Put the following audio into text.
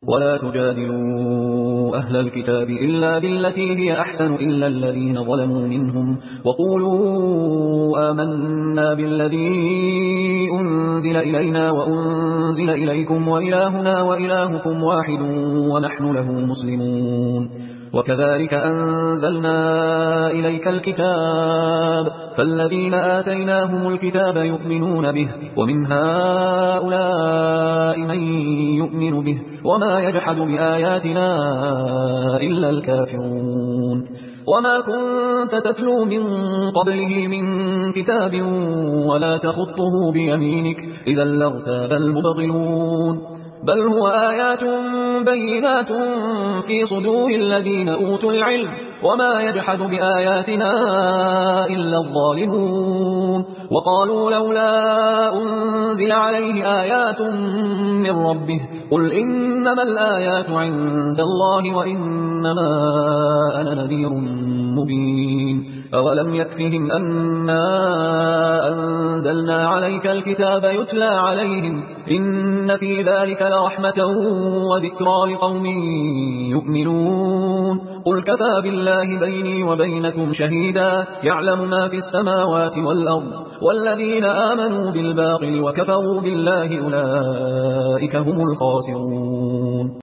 ولا تجادلوا أهل الكتاب إلا بالتي هي أحسن إلا الذين ظلموا منهم وقولوا آمنا بالذي أنزل إلينا وأنزل إليكم وإلهنا وإلهكم واحد ونحن له مسلمون وكذلك أنزلنا إليك الكتاب فالذين آتيناهم الكتاب يؤمنون به ومن هؤلاء من يؤمن به وما يجحد بآياتنا إلا الكافرون وما كنت تتلو من قبله من كتاب ولا تخطه بيمينك إذا لارتاب المبطلون بل هو آيات بينات في صدور الذين أوتوا العلم وما يجحد بآياتنا إلا الظالمون وقالوا لولا أنزل عليه آيات من ربه قل إنما الآيات عند الله وإنما أنا نذير مبين أولم يكفهم أنا أنزلنا عليك الكتاب يتلى عليهم إن في ذلك لرحمة وذكرى لقوم يؤمنون قل كفى بالله بيني وبينكم شهيدا يعلم ما في السماوات والأرض والذين آمنوا بالباطل وكفروا بالله أولئك هم الخاسرون